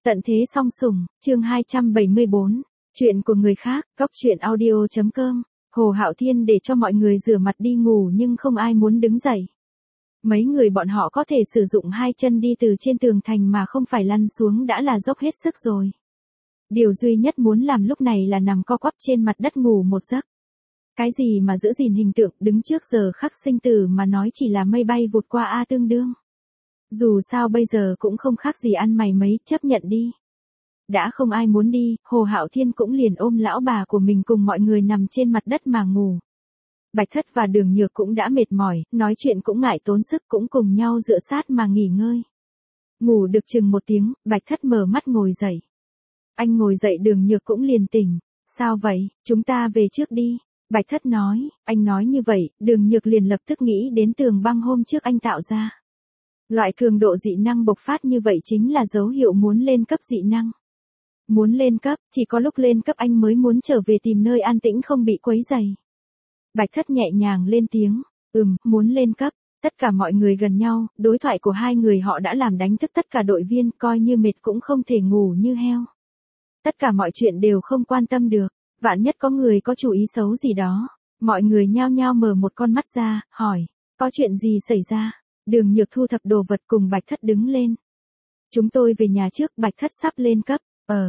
Tận thế song sủng, chương 274. Chuyện của người khác, góc truyện audio.com. Hồ Hạo Thiên để cho mọi người rửa mặt đi ngủ nhưng không ai muốn đứng dậy. Mấy người bọn họ có thể sử dụng hai chân đi từ trên tường thành mà không phải lăn xuống đã là dốc hết sức rồi. Điều duy nhất muốn làm lúc này là nằm co quắp trên mặt đất ngủ một giấc. Cái gì mà giữ gìn hình tượng đứng trước giờ khắc sinh tử mà nói chỉ là mây bay vụt qua a tương đương. Dù sao bây giờ cũng không khác gì ăn mày mấy, chấp nhận đi. Đã không ai muốn đi, Hồ Hạo Thiên cũng liền ôm lão bà của mình cùng mọi người nằm trên mặt đất mà ngủ. Bạch Thất và Đường Nhược cũng đã mệt mỏi, nói chuyện cũng ngại tốn sức cũng cùng nhau dựa sát mà nghỉ ngơi. Ngủ được chừng 1 tiếng, Bạch Thất mở mắt ngồi dậy. Anh ngồi dậy Đường Nhược cũng liền tỉnh. Sao vậy, chúng ta về trước đi. Bạch Thất nói, anh nói như vậy, Đường Nhược liền lập tức nghĩ đến tường băng hôm trước anh tạo ra. Loại cường độ dị năng bộc phát như vậy chính là dấu hiệu muốn lên cấp dị năng. Muốn lên cấp, chỉ có lúc lên cấp anh mới muốn trở về tìm nơi an tĩnh không bị quấy rầy. Bạch Thất nhẹ nhàng lên tiếng, muốn lên cấp. Tất cả mọi người gần nhau, đối thoại của hai người họ đã làm đánh thức tất cả đội viên, coi như mệt cũng không thể ngủ như heo. Tất cả mọi chuyện đều không quan tâm được, vạn nhất có người có chủ ý xấu gì đó. Mọi người nhao nhao mở một con mắt ra, hỏi, có chuyện gì xảy ra? Đường Nhược thu thập đồ vật cùng Bạch Thất đứng lên. Chúng tôi về nhà trước, Bạch Thất sắp lên cấp.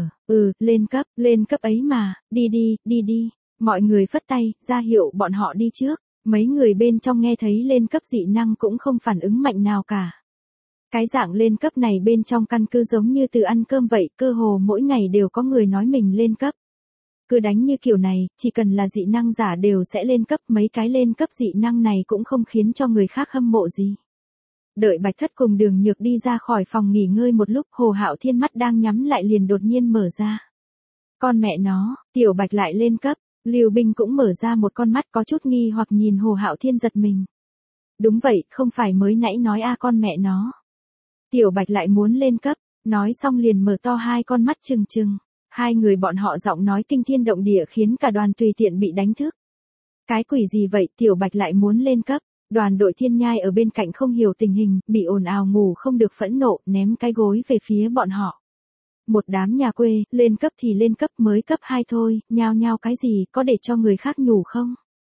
Lên cấp ấy mà, đi đi. Mọi người phất tay, ra hiệu bọn họ đi trước. Mấy người bên trong nghe thấy lên cấp dị năng cũng không phản ứng mạnh nào cả. Cái dạng lên cấp này bên trong căn cứ giống như từ ăn cơm vậy, cơ hồ mỗi ngày đều có người nói mình lên cấp. Cứ đánh như kiểu này, chỉ cần là dị năng giả đều sẽ lên cấp, mấy cái lên cấp dị năng này cũng không khiến cho người khác hâm mộ gì. Đợi Bạch Thất cùng Đường Nhược đi ra khỏi phòng nghỉ ngơi một lúc, Hồ Hạo Thiên mắt đang nhắm lại liền đột nhiên mở ra. Con mẹ nó, Tiểu Bạch lại lên cấp. Lưu Binh cũng mở ra một con mắt có chút nghi hoặc nhìn Hồ Hạo Thiên giật mình. Đúng vậy, không phải mới nãy nói con mẹ nó. Tiểu Bạch lại muốn lên cấp, nói xong liền mở to hai con mắt trừng trừng. Hai người bọn họ giọng nói kinh thiên động địa khiến cả đoàn tùy tiện bị đánh thức. Cái quỷ gì vậy, Tiểu Bạch lại muốn lên cấp. Đoàn đội Thiên Nhai ở bên cạnh không hiểu tình hình, bị ồn ào ngủ không được phẫn nộ, ném cái gối về phía bọn họ. Một đám nhà quê, lên cấp thì lên cấp, mới cấp 2 thôi, nhao nhao cái gì, có để cho người khác nhủ không?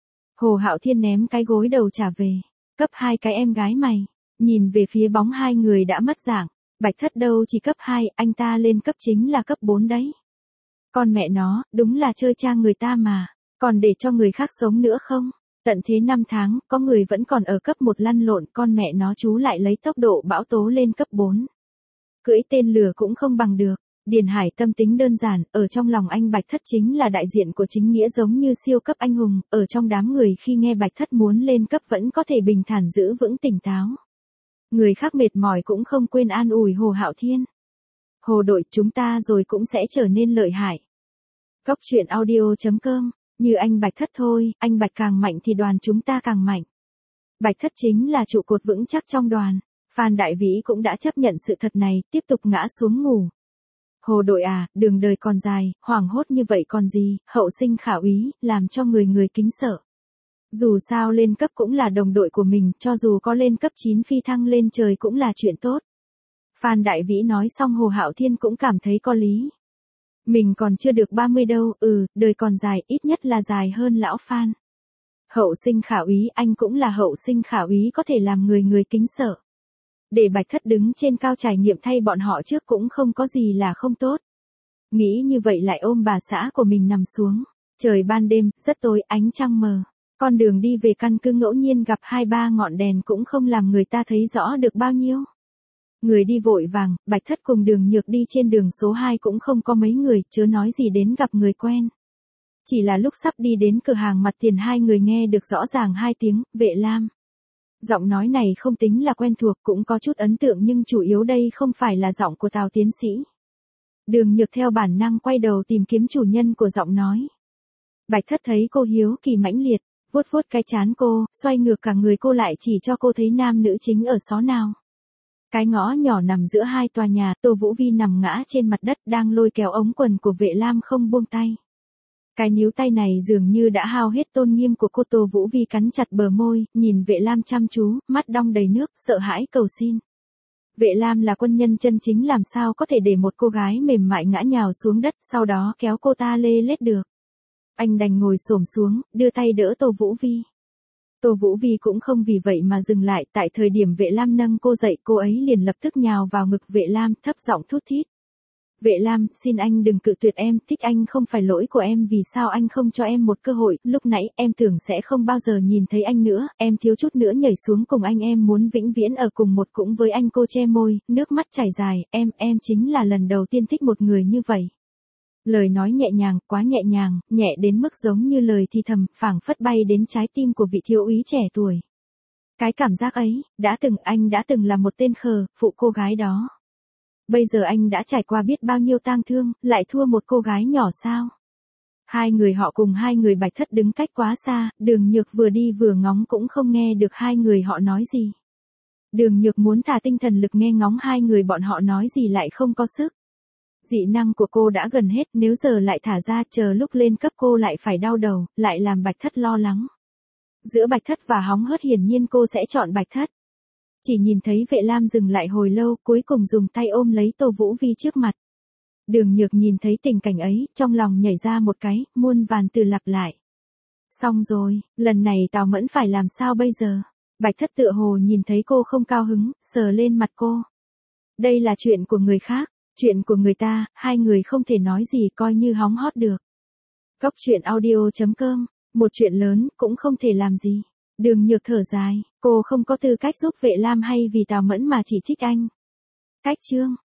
Hồ Hạo Thiên ném cái gối đầu trả về. Cấp 2 cái em gái mày. Nhìn về phía bóng hai người đã mất dạng. Bạch Thất đâu chỉ cấp 2, anh ta lên cấp chính là cấp 4 đấy. Con mẹ nó, đúng là chơi cha người ta mà. Còn để cho người khác sống nữa không? Tận thế 5 tháng, có người vẫn còn ở cấp 1 lăn lộn, con mẹ nó chú lại lấy tốc độ bão tố lên cấp 4. Cưỡi tên lửa cũng không bằng được. Điền Hải tâm tính đơn giản, ở trong lòng anh Bạch Thất chính là đại diện của chính nghĩa giống như siêu cấp anh hùng, ở trong đám người khi nghe Bạch Thất muốn lên cấp vẫn có thể bình thản giữ vững tỉnh táo. Người khác mệt mỏi cũng không quên an ủi Hồ Hạo Thiên. Hồ đội chúng ta rồi cũng sẽ trở nên lợi hại. Góc truyện audio.com, như anh Bạch Thất thôi, anh Bạch càng mạnh thì đoàn chúng ta càng mạnh. Bạch Thất chính là trụ cột vững chắc trong đoàn. Phan Đại Vĩ cũng đã chấp nhận sự thật này, tiếp tục ngã xuống ngủ. Hồ đội à, đường đời còn dài, hoảng hốt như vậy còn gì, hậu sinh khả úy, làm cho người người kính sợ. Dù sao lên cấp cũng là đồng đội của mình, cho dù có lên cấp 9 phi thăng lên trời cũng là chuyện tốt. Phan Đại Vĩ nói xong Hồ Hạo Thiên cũng cảm thấy có lý. Mình còn chưa được 30 đâu, đời còn dài, ít nhất là dài hơn lão Phan. Hậu sinh khả úy, anh cũng là hậu sinh khả úy có thể làm người người kính sợ. Để Bạch Thất đứng trên cao trải nghiệm thay bọn họ trước cũng không có gì là không tốt. Nghĩ như vậy lại ôm bà xã của mình nằm xuống. Trời ban đêm, rất tối, ánh trăng mờ. Con đường đi về căn cứ ngẫu nhiên gặp 2-3 ngọn đèn cũng không làm người ta thấy rõ được bao nhiêu. Người đi vội vàng, Bạch Thất cùng Đường Nhược đi trên đường số 2 cũng không có mấy người, chớ nói gì đến gặp người quen. Chỉ là lúc sắp đi đến cửa hàng mặt tiền hai người nghe được rõ ràng 2 tiếng, Vệ Lam. Giọng nói này không tính là quen thuộc cũng có chút ấn tượng nhưng chủ yếu đây không phải là giọng của Tào tiến sĩ. Đường Nhược theo bản năng quay đầu tìm kiếm chủ nhân của giọng nói. Bạch Thất thấy cô hiếu kỳ mãnh liệt, vuốt vuốt cái trán cô, xoay ngược cả người cô lại chỉ cho cô thấy nam nữ chính ở xó nào. Cái ngõ nhỏ nằm giữa hai tòa nhà, Tô Vũ Vi nằm ngã trên mặt đất đang lôi kéo ống quần của Vệ Lam không buông tay. Cái níu tay này dường như đã hao hết tôn nghiêm của cô. Tô Vũ Vi cắn chặt bờ môi, nhìn Vệ Lam chăm chú, mắt đong đầy nước, sợ hãi cầu xin. Vệ Lam là quân nhân chân chính, làm sao có thể để một cô gái mềm mại ngã nhào xuống đất, sau đó kéo cô ta lê lết được. Anh đành ngồi xổm xuống, đưa tay đỡ Tô Vũ Vi. Tô Vũ Vi cũng không vì vậy mà dừng lại, tại thời điểm Vệ Lam nâng cô dậy, cô ấy liền lập tức nhào vào ngực Vệ Lam, thấp giọng thút thít. Vệ Lam, xin anh đừng cự tuyệt em, thích anh không phải lỗi của em, vì sao anh không cho em một cơ hội, lúc nãy em tưởng sẽ không bao giờ nhìn thấy anh nữa, em thiếu chút nữa nhảy xuống cùng anh, em muốn vĩnh viễn ở cùng một cũng với anh. Cô che môi, nước mắt chảy dài, em chính là lần đầu tiên thích một người như vậy. Lời nói nhẹ nhàng, quá nhẹ nhàng, nhẹ đến mức giống như lời thì thầm, phảng phất bay đến trái tim của vị thiếu úy trẻ tuổi. Cái cảm giác ấy, anh đã từng là một tên khờ, phụ cô gái đó. Bây giờ anh đã trải qua biết bao nhiêu tang thương, lại thua một cô gái nhỏ sao? Hai người họ cùng hai người Bạch Thất đứng cách quá xa, Đường Nhược vừa đi vừa ngóng cũng không nghe được hai người họ nói gì. Đường Nhược muốn thả tinh thần lực nghe ngóng hai người bọn họ nói gì lại không có sức. Dị năng của cô đã gần hết, nếu giờ lại thả ra, chờ lúc lên cấp cô lại phải đau đầu, lại làm Bạch Thất lo lắng. Giữa Bạch Thất và Hóng Hớt hiển nhiên cô sẽ chọn Bạch Thất. Chỉ nhìn thấy Vệ Lam dừng lại hồi lâu, cuối cùng dùng tay ôm lấy Tô Vũ Vi trước mặt. Đường Nhược nhìn thấy tình cảnh ấy, trong lòng nhảy ra một cái, muôn vàn từ lặp lại. Xong rồi, lần này Tào Mẫn phải làm sao bây giờ? Bạch Thất tựa hồ nhìn thấy cô không cao hứng, sờ lên mặt cô. Đây là chuyện của người khác, chuyện của người ta, hai người không thể nói gì, coi như hóng hót được. Cóc truyện audio.com, một chuyện lớn, cũng không thể làm gì. Đường Nhược thở dài, cô không có tư cách giúp Vệ Lam hay vì Tào Mẫn mà chỉ trích anh. Cách chương